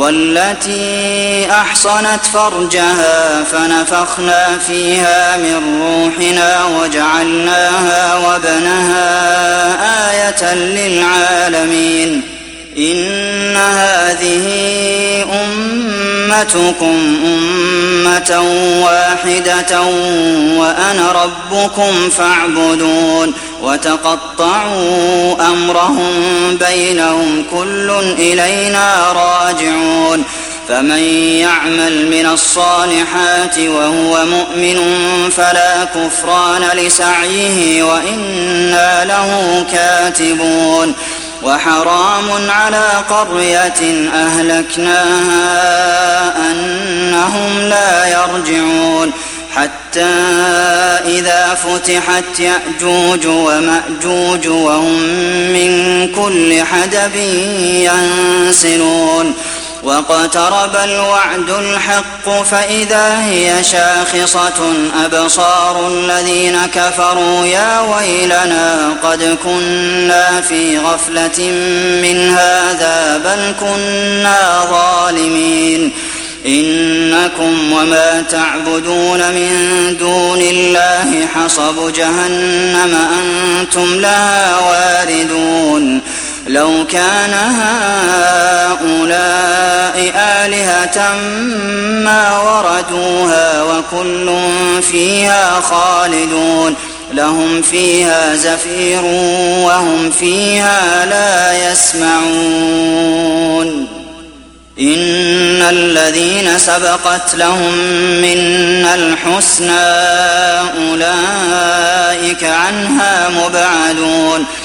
والتي أحصنت فرجها فنفخنا فيها من روحنا وجعلناها وابنها آية للعالمين إن هذه أمتكم أمة واحدة وأنا ربكم فاعبدون وتقطعوا أمرهم بينهم كل إلينا راجعون فمن يعمل من الصالحات وهو مؤمن فلا كفران لسعيه وإنا له كاتبون وحرام على قرية أهلكناها أنهم لا يرجعون حتى إذا فتحت يأجوج ومأجوج وهم من كل حدب ينسلون واقترب الوعد الحق فإذا هي شاخصة أبصار الذين كفروا يا ويلنا قد كنا في غفلة من هذا بل كنا ظالمين إنكم وما تعبدون من دون الله حصب جهنم أنتم لها واردون لو كان هؤلاء آلهة ما وردوها وكل فيها خالدون لهم فيها زفير وهم فيها لا يسمعون إن الذين سبقت لهم منا الحسنى أولئك عنها مبعدون